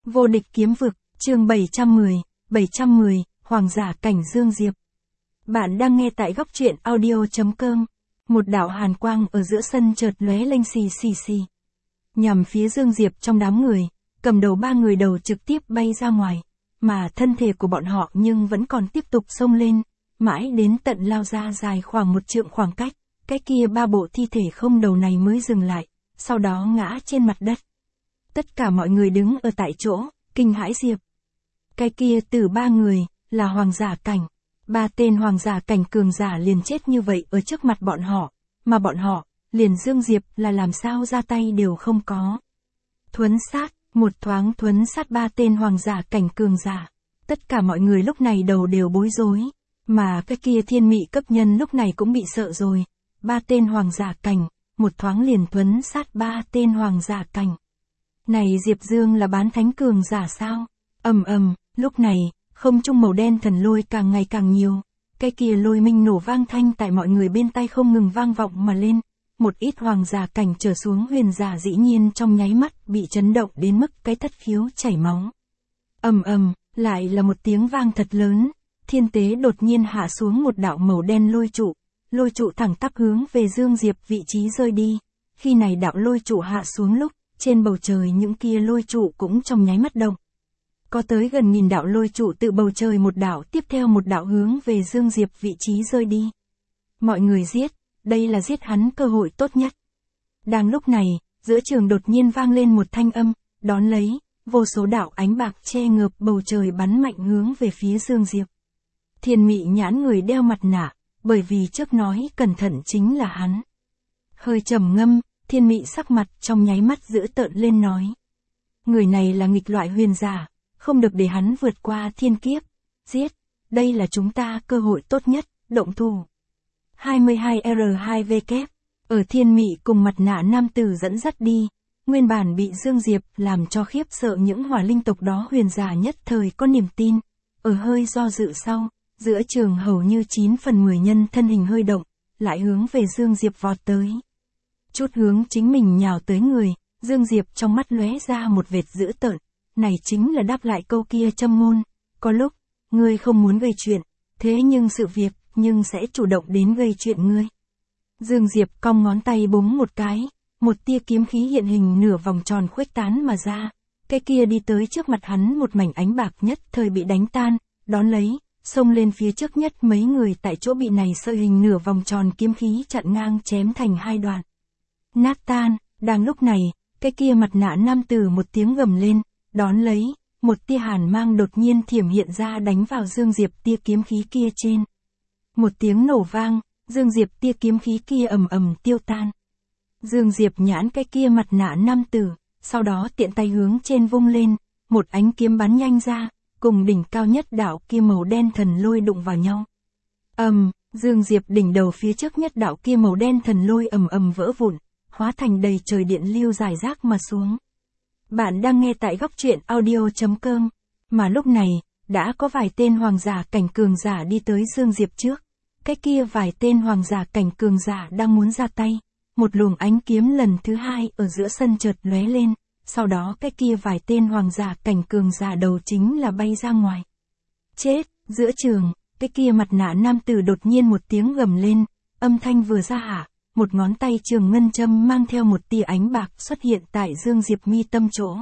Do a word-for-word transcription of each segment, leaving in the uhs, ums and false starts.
Vô địch kiếm vực, chương bảy trăm mười, bảy trăm mười, Hoàng giả cảnh Dương Diệp. Bạn đang nghe tại góc truyện audio chấm com. Một đạo hàn quang ở giữa sân chợt lóe lên xì xì xì. Nhằm phía Dương Diệp trong đám người, cầm đầu ba người đầu trực tiếp bay ra ngoài, mà thân thể của bọn họ nhưng vẫn còn tiếp tục xông lên, mãi đến tận lao ra dài khoảng một trượng khoảng cách, cái kia ba bộ thi thể không đầu này mới dừng lại, sau đó ngã trên mặt đất. Tất cả mọi người đứng ở tại chỗ, kinh hãi Diệp. Cái kia từ ba người, là hoàng giả cảnh. Ba tên hoàng giả cảnh cường giả liền chết như vậy ở trước mặt bọn họ, mà bọn họ, liền Dương Diệp là làm sao ra tay đều không có. Thuấn sát, một thoáng thuấn sát ba tên hoàng giả cảnh cường giả. Tất cả mọi người lúc này đầu đều bối rối, mà cái kia thiên mị cấp nhân lúc này cũng bị sợ rồi. Ba tên hoàng giả cảnh, một thoáng liền thuấn sát ba tên hoàng giả cảnh. Này Diệp Dương là bán thánh cường giả sao? Ầm ầm, lúc này, không trung màu đen thần lôi càng ngày càng nhiều. Cái kia lôi minh nổ vang thanh tại mọi người bên tai không ngừng vang vọng mà lên. Một ít hoàng giả cảnh trở xuống huyền giả dĩ nhiên trong nháy mắt bị chấn động đến mức cái thất khiếu chảy máu. Ầm ầm, lại là một tiếng vang thật lớn. Thiên tế đột nhiên hạ xuống một đạo màu đen lôi trụ. Lôi trụ thẳng tắp hướng về Dương Diệp vị trí rơi đi. Khi này đạo lôi trụ hạ xuống lúc, trên bầu trời những kia lôi trụ cũng trong nháy mắt động. Có tới gần nghìn đạo lôi trụ tự bầu trời một đạo tiếp theo một đạo hướng về Dương Diệp vị trí rơi đi. Mọi người giết, đây là giết hắn cơ hội tốt nhất. Đang lúc này, giữa trường đột nhiên vang lên một thanh âm, đón lấy, vô số đạo ánh bạc che ngợp bầu trời bắn mạnh hướng về phía Dương Diệp. Thiên mị nhãn người đeo mặt nạ, bởi vì trước nói cẩn thận chính là hắn. Hơi trầm ngâm, thiên mị sắc mặt trong nháy mắt giữ tợn lên nói. Người này là nghịch loại huyền giả, không được để hắn vượt qua thiên kiếp. Giết, đây là chúng ta cơ hội tốt nhất, động thủ. hai mươi hai R hai V kép, ở thiên mị cùng mặt nạ nam tử dẫn dắt đi, nguyên bản bị Dương Diệp làm cho khiếp sợ những hỏa linh tộc đó huyền giả nhất thời có niềm tin. Ở hơi do dự sau, giữa trường hầu như chín phần mười nhân thân hình hơi động, lại hướng về Dương Diệp vọt tới. Chút hướng chính mình nhào tới người, Dương Diệp trong mắt lóe ra một vệt dữ tợn, này chính là đáp lại câu kia châm ngôn, có lúc, ngươi không muốn gây chuyện, thế nhưng sự việc, nhưng sẽ chủ động đến gây chuyện ngươi. Dương Diệp cong ngón tay búng một cái, một tia kiếm khí hiện hình nửa vòng tròn khuếch tán mà ra, cái kia đi tới trước mặt hắn một mảnh ánh bạc nhất thời bị đánh tan, đón lấy, xông lên phía trước nhất mấy người tại chỗ bị này sợi hình nửa vòng tròn kiếm khí chặn ngang chém thành hai đoạn. Nát tan, đang lúc này, cái kia mặt nạ nam tử một tiếng gầm lên, đón lấy, một tia hàn mang đột nhiên thiểm hiện ra đánh vào Dương Diệp tia kiếm khí kia trên. Một tiếng nổ vang, Dương Diệp tia kiếm khí kia ầm ầm tiêu tan. Dương Diệp nhãn cái kia mặt nạ nam tử, sau đó tiện tay hướng trên vung lên, một ánh kiếm bắn nhanh ra, cùng đỉnh cao nhất đạo kia màu đen thần lôi đụng vào nhau. Ầm, um, Dương Diệp đỉnh đầu phía trước nhất đạo kia màu đen thần lôi ầm ầm vỡ vụn, hóa thành đầy trời điện lưu rải rác mà xuống. Bạn đang nghe tại góc truyện audio chấm com, mà lúc này, đã có vài tên hoàng giả cảnh cường giả đi tới Dương Diệp trước. Cái kia vài tên hoàng giả cảnh cường giả đang muốn ra tay, một luồng ánh kiếm lần thứ hai ở giữa sân chợt lóe lên, sau đó cái kia vài tên hoàng giả cảnh cường giả đầu chính là bay ra ngoài. Chết, giữa trường, cái kia mặt nạ nam tử đột nhiên một tiếng gầm lên, âm thanh vừa ra hạ. Một ngón tay trường ngân châm mang theo một tia ánh bạc xuất hiện tại Dương Diệp mi tâm chỗ.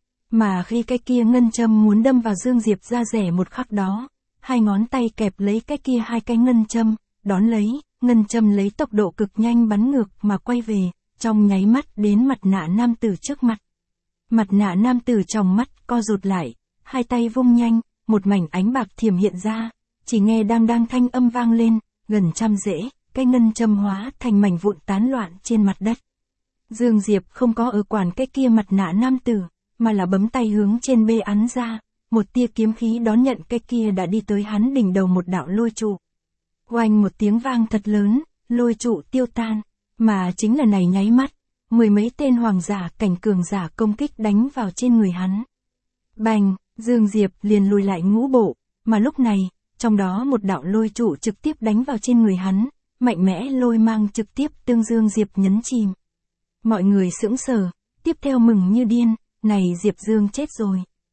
Mà khi cái kia ngân châm muốn đâm vào Dương Diệp da rẻ một khắc đó, hai ngón tay kẹp lấy cái kia hai cái ngân châm, đón lấy, ngân châm lấy tốc độ cực nhanh bắn ngược mà quay về, trong nháy mắt đến mặt nạ nam tử trước mặt. Mặt nạ nam tử trong mắt co rụt lại, hai tay vung nhanh, một mảnh ánh bạc thiểm hiện ra, chỉ nghe đang đang thanh âm vang lên, gần trăm rễ. Cái ngân châm hóa thành mảnh vụn tán loạn trên mặt đất. Dương Diệp không có ở quản cái kia mặt nạ nam tử, mà là bấm tay hướng trên bê ấn ra, một tia kiếm khí đón nhận cái kia đã đi tới hắn đỉnh đầu một đạo lôi trụ. Oanh một tiếng vang thật lớn, lôi trụ tiêu tan, mà chính là này nháy mắt, mười mấy tên hoàng giả cảnh cường giả công kích đánh vào trên người hắn. Bành, Dương Diệp liền lùi lại ngũ bộ, mà lúc này, trong đó một đạo lôi trụ trực tiếp đánh vào trên người hắn. Mạnh mẽ lôi mang trực tiếp tương Dương Diệp nhấn chìm. Mọi người sững sờ, tiếp theo mừng như điên, này Diệp Dương chết rồi.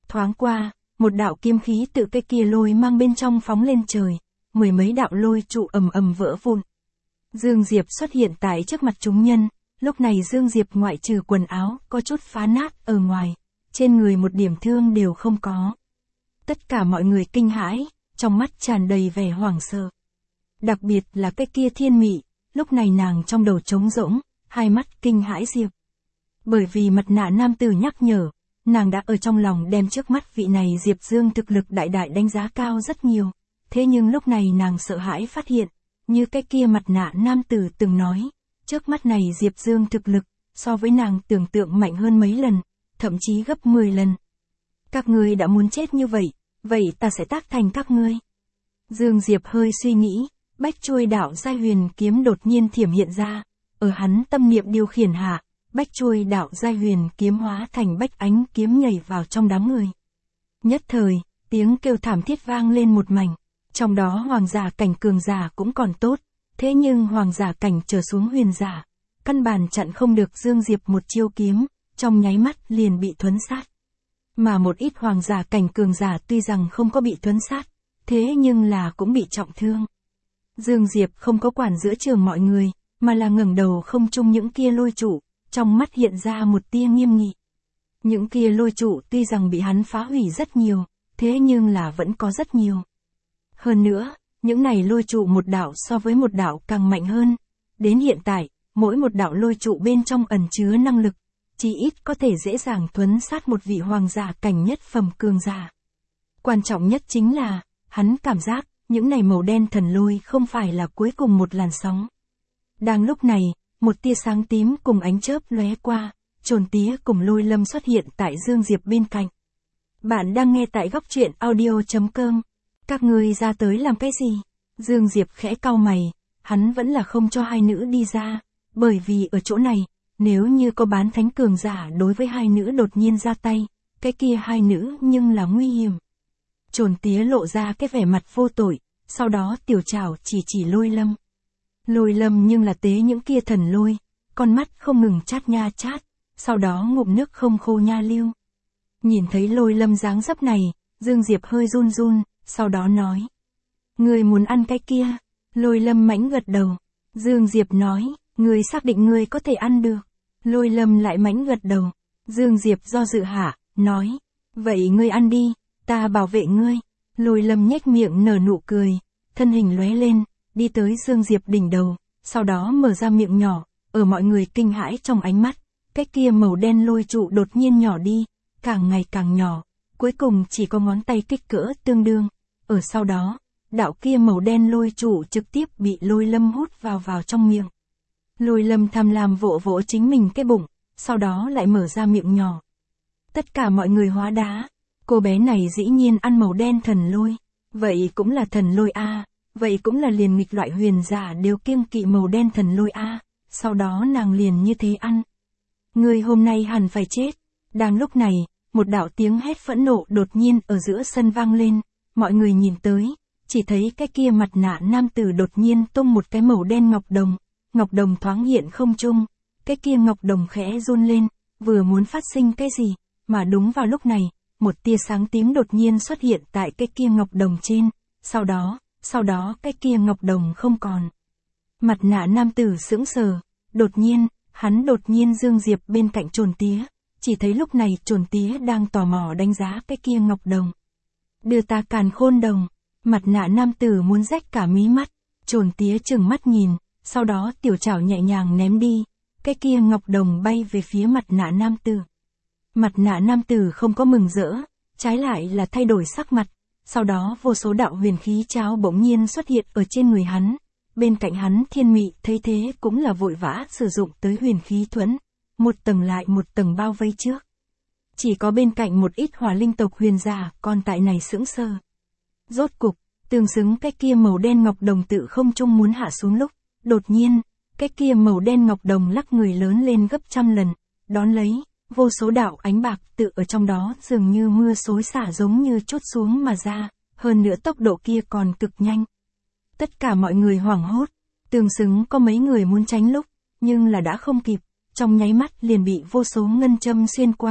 Thoáng qua, một đạo kiếm khí tự cái kia lôi mang bên trong phóng lên trời, mười mấy đạo lôi trụ ầm ầm vỡ vụn. Dương Diệp xuất hiện tại trước mặt chúng nhân, lúc này Dương Diệp ngoại trừ quần áo có chút phá nát ở ngoài, trên người một điểm thương đều không có. Tất cả mọi người kinh hãi, trong mắt tràn đầy vẻ hoảng sợ. Đặc biệt là cái kia Thiên Mị, lúc này nàng trong đầu trống rỗng, hai mắt kinh hãi Diệp. Bởi vì mặt nạ nam tử nhắc nhở, nàng đã ở trong lòng đem trước mắt vị này Diệp Dương thực lực đại đại đánh giá cao rất nhiều. Thế nhưng lúc này nàng sợ hãi phát hiện, như cái kia mặt nạ nam tử từng nói, trước mắt này Diệp Dương thực lực, so với nàng tưởng tượng mạnh hơn mấy lần, thậm chí gấp mười lần. Các ngươi đã muốn chết như vậy, vậy ta sẽ tác thành các ngươi. Dương Diệp hơi suy nghĩ, bách chuôi đạo giai huyền kiếm đột nhiên thiểm hiện ra, ở hắn tâm niệm điều khiển hạ, bách chuôi đạo giai huyền kiếm hóa thành bách ánh kiếm nhảy vào trong đám người. Nhất thời, tiếng kêu thảm thiết vang lên một mảnh, trong đó hoàng giả cảnh cường giả cũng còn tốt, thế nhưng hoàng giả cảnh trở xuống huyền giả, căn bản chặn không được Dương Diệp một chiêu kiếm, trong nháy mắt liền bị thuấn sát. Mà một ít hoàng giả cảnh cường giả tuy rằng không có bị thuấn sát, thế nhưng là cũng bị trọng thương. Dương Diệp không có quản giữa trường mọi người, mà là ngẩng đầu không trung những kia lôi trụ, trong mắt hiện ra một tia nghiêm nghị. Những kia lôi trụ tuy rằng bị hắn phá hủy rất nhiều, thế nhưng là vẫn có rất nhiều. Hơn nữa, những này lôi trụ một đạo so với một đạo càng mạnh hơn. Đến hiện tại, mỗi một đạo lôi trụ bên trong ẩn chứa năng lực, chỉ ít có thể dễ dàng thuấn sát một vị hoàng giả cảnh nhất phẩm cường giả. Quan trọng nhất chính là, hắn cảm giác, những này màu đen thần lôi không phải là cuối cùng một làn sóng. Đang lúc này, một tia sáng tím cùng ánh chớp lóe qua, Trồn Tía cùng Lôi Lâm xuất hiện tại Dương Diệp bên cạnh. Bạn đang nghe tại góc truyện audio chấm com. Các ngươi ra tới làm cái gì? Dương Diệp khẽ cau mày, hắn vẫn là không cho hai nữ đi ra, bởi vì ở chỗ này, nếu như có bán thánh cường giả đối với hai nữ đột nhiên ra tay, cái kia hai nữ nhưng là nguy hiểm. Trồn Tía lộ ra cái vẻ mặt vô tội, sau đó tiểu trảo chỉ chỉ Lôi Lâm. Lôi Lâm nhưng là tế những kia thần lôi, con mắt không ngừng chát nha chát, sau đó ngụm nước không khô nha lưu. Nhìn thấy Lôi Lâm dáng dấp này, Dương Diệp hơi run run, sau đó nói. Ngươi muốn ăn cái kia? Lôi Lâm mãnh gật đầu. Dương Diệp nói, ngươi xác định ngươi có thể ăn được. Lôi Lâm lại mãnh gật đầu. Dương Diệp do dự hạ, nói. Vậy ngươi ăn đi, ta bảo vệ ngươi. Lôi Lâm nhếch miệng nở nụ cười, thân hình lóe lên, đi tới Dương Diệp đỉnh đầu, sau đó mở ra miệng nhỏ, ở mọi người kinh hãi trong ánh mắt, cái kia màu đen lôi trụ đột nhiên nhỏ đi, càng ngày càng nhỏ, cuối cùng chỉ có ngón tay kích cỡ tương đương. Ở sau đó, đạo kia màu đen lôi trụ trực tiếp bị Lôi Lâm hút vào vào trong miệng. Lôi Lâm tham lam vỗ vỗ chính mình cái bụng, sau đó lại mở ra miệng nhỏ. Tất cả mọi người hóa đá, cô bé này dĩ nhiên ăn màu đen thần lôi, vậy cũng là thần lôi a, vậy cũng là liền nghịch loại huyền giả đều kiêng kỵ màu đen thần lôi a, sau đó nàng liền như thế ăn. Ngươi hôm nay hẳn phải chết. Đang lúc này, một đạo tiếng hét phẫn nộ đột nhiên ở giữa sân vang lên, mọi người nhìn tới, chỉ thấy cái kia mặt nạ nam tử đột nhiên tung một cái màu đen ngọc đồng, ngọc đồng thoáng hiện không trung, cái kia ngọc đồng khẽ run lên, vừa muốn phát sinh cái gì, mà đúng vào lúc này, một tia sáng tím đột nhiên xuất hiện tại cái kia ngọc đồng trên, sau đó, sau đó cái kia ngọc đồng không còn. Mặt nạ nam tử sững sờ, đột nhiên, hắn đột nhiên Dương Diệp bên cạnh Trồn Tía, chỉ thấy lúc này Trồn Tía đang tò mò đánh giá cái kia ngọc đồng. Đưa ta càn khôn đồng, mặt nạ nam tử muốn rách cả mí mắt, Trồn Tía chừng mắt nhìn, sau đó tiểu trảo nhẹ nhàng ném đi, cái kia ngọc đồng bay về phía mặt nạ nam tử. Mặt nạ nam tử không có mừng rỡ, trái lại là thay đổi sắc mặt, sau đó vô số đạo huyền khí cháo bỗng nhiên xuất hiện ở trên người hắn. Bên cạnh hắn Thiên Mị thấy thế cũng là vội vã sử dụng tới huyền khí thuẫn, một tầng lại một tầng bao vây trước. Chỉ có bên cạnh một ít hỏa linh tộc huyền giả còn tại này sững sờ. Rốt cục, tương xứng cái kia màu đen ngọc đồng tự không trung muốn hạ xuống lúc, đột nhiên, cái kia màu đen ngọc đồng lắc người lớn lên gấp trăm lần, đón lấy, vô số đạo ánh bạc tự ở trong đó dường như mưa xối xả giống như trút xuống mà ra, hơn nữa tốc độ kia còn cực nhanh. Tất cả mọi người hoảng hốt, tương xứng có mấy người muốn tránh lúc, nhưng là đã không kịp, trong nháy mắt liền bị vô số ngân châm xuyên qua,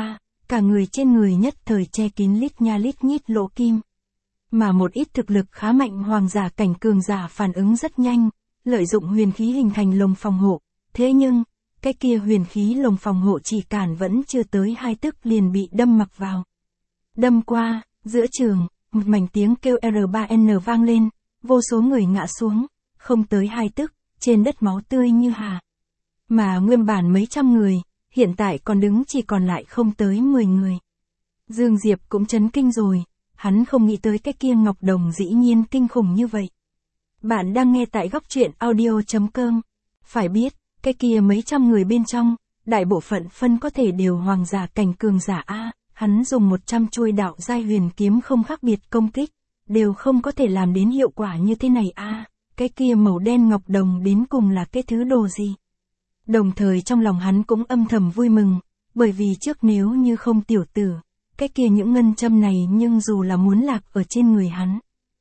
cả người trên người nhất thời che kín lít nha lít nhít lỗ kim. Mà một ít thực lực khá mạnh hoàng giả cảnh cường giả phản ứng rất nhanh, lợi dụng huyền khí hình thành lồng phòng hộ, thế nhưng, cái kia huyền khí lồng phòng hộ chỉ cản vẫn chưa tới hai tức liền bị đâm mặc vào. Đâm qua, giữa trường, một mảnh tiếng kêu R ba N vang lên, vô số người ngã xuống, không tới hai tức, trên đất máu tươi như hà. Mà nguyên bản mấy trăm người, hiện tại còn đứng chỉ còn lại không tới mười người. Dương Diệp cũng chấn kinh rồi, hắn không nghĩ tới cái kia ngọc đồng dĩ nhiên kinh khủng như vậy. Bạn đang nghe tại góc truyện audio chấm com. Phải biết, cái kia mấy trăm người bên trong, đại bộ phận phân có thể đều hoàng giả cảnh cường giả A, hắn dùng một trăm chuôi đạo giai huyền kiếm không khác biệt công kích, đều không có thể làm đến hiệu quả như thế này A, cái kia màu đen ngọc đồng đến cùng là cái thứ đồ gì. Đồng thời trong lòng hắn cũng âm thầm vui mừng, bởi vì trước nếu như không tiểu tử, cái kia những ngân châm này nhưng dù là muốn lạc ở trên người hắn.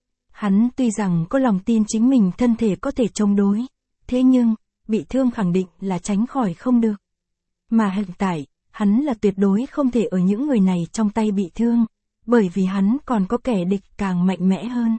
Hắn tuy rằng có lòng tin chính mình thân thể có thể chống đối, thế nhưng, bị thương khẳng định là tránh khỏi không được. Mà hiện tại, hắn là tuyệt đối không thể ở những người này trong tay bị thương, bởi vì hắn còn có kẻ địch càng mạnh mẽ hơn.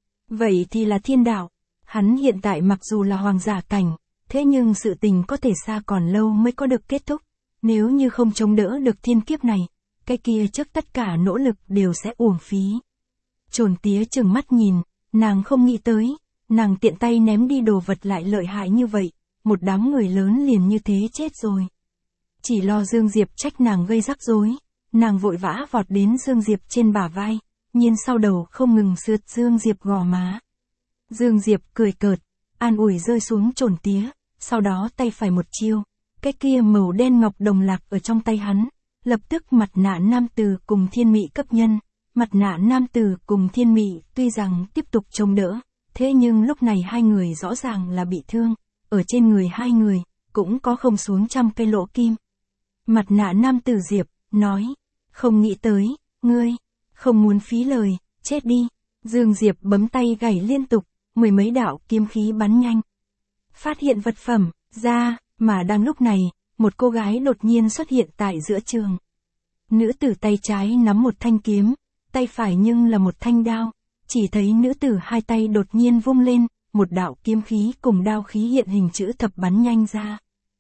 Vậy thì là thiên đạo, hắn hiện tại mặc dù là hoàng giả cảnh, thế nhưng sự tình có thể xa còn lâu mới có được kết thúc, nếu như không chống đỡ được thiên kiếp này, cái kia trước tất cả nỗ lực đều sẽ uổng phí. Trồn tía trừng mắt nhìn, nàng không nghĩ tới, nàng tiện tay ném đi đồ vật lại lợi hại như vậy, một đám người lớn liền như thế chết rồi. Chỉ lo Dương Diệp trách nàng gây rắc rối, nàng vội vã vọt đến Dương Diệp trên bả vai, nhìn sau đầu không ngừng sượt Dương Diệp gò má. Dương Diệp cười cợt, an ủi rơi xuống trồn tía, sau đó tay phải một chiêu, cái kia màu đen ngọc đồng lạc ở trong tay hắn, lập tức mặt nạ nam tử cùng thiên mị cấp nhân, mặt nạ nam tử cùng thiên mị tuy rằng tiếp tục chống đỡ, thế nhưng lúc này hai người rõ ràng là bị thương, ở trên người hai người, cũng có không xuống trăm cây lỗ kim. Mặt nạ nam tử Diệp, nói, không nghĩ tới, ngươi, không muốn phí lời, chết đi. Dương Diệp bấm tay gảy liên tục, mười mấy đạo kiếm khí bắn nhanh. Phát hiện vật phẩm, ra, mà đang lúc này, một cô gái đột nhiên xuất hiện tại giữa trường. Nữ tử tay trái nắm một thanh kiếm, tay phải nhưng là một thanh đao, chỉ thấy nữ tử hai tay đột nhiên vung lên, một đạo kiếm khí cùng đao khí hiện hình chữ thập bắn nhanh ra.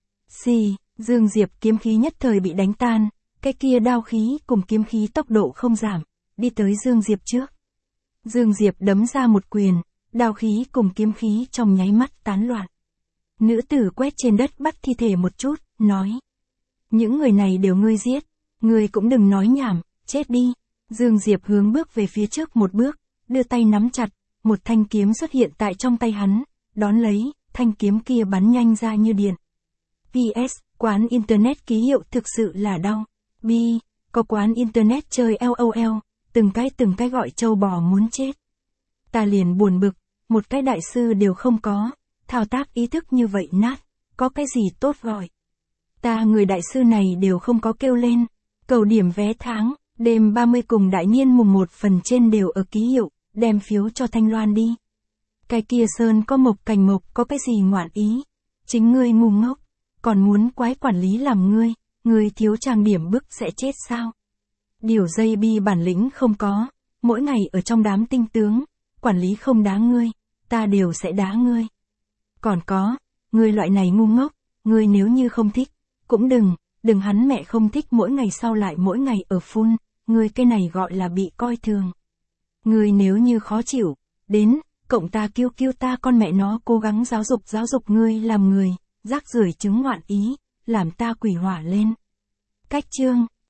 Xì, Dương Diệp kiếm khí nhất thời bị đánh tan, cái kia đao khí cùng kiếm khí tốc độ không giảm, đi tới Dương Diệp trước. Dương Diệp đấm ra một quyền, đao khí cùng kiếm khí trong nháy mắt tán loạn. Nữ tử quét trên đất bắt thi thể một chút, nói. Những người này đều ngươi giết, ngươi cũng đừng nói nhảm, chết đi. Dương Diệp hướng bước về phía trước một bước, đưa tay nắm chặt, một thanh kiếm xuất hiện tại trong tay hắn, đón lấy, thanh kiếm kia bắn nhanh ra như điện. pê ét, quán Internet ký hiệu thực sự là đau. B, có quán Internet chơi LOL, từng cái từng cái gọi trâu bò muốn chết. Ta liền buồn bực, một cái đại sư đều không có, thao tác ý thức như vậy nát, có cái gì tốt gọi. Ta người đại sư này đều không có kêu lên, cầu điểm vé tháng, đêm ba mươi cùng đại niên mùng một phần trên đều ở ký hiệu, đem phiếu cho Thanh Loan đi. Cái kia sơn có mộc cành mộc có cái gì ngoạn ý, chính ngươi ngu ngốc, còn muốn quái quản lý làm ngươi, ngươi thiếu trang điểm bức sẽ chết sao. Điều dây bi bản lĩnh không có, mỗi ngày ở trong đám tinh tướng, quản lý không đá ngươi, ta đều sẽ đá ngươi. Còn có, ngươi loại này ngu ngốc, ngươi nếu như không thích, cũng đừng, đừng hắn mẹ không thích mỗi ngày sau lại mỗi ngày ở phun, ngươi cái này gọi là bị coi thường. Ngươi nếu như khó chịu, đến, cộng ta kêu kêu ta con mẹ nó cố gắng giáo dục giáo dục ngươi làm người, rác rưởi chứng ngoạn ý, làm ta quỷ hỏa lên. Cách chương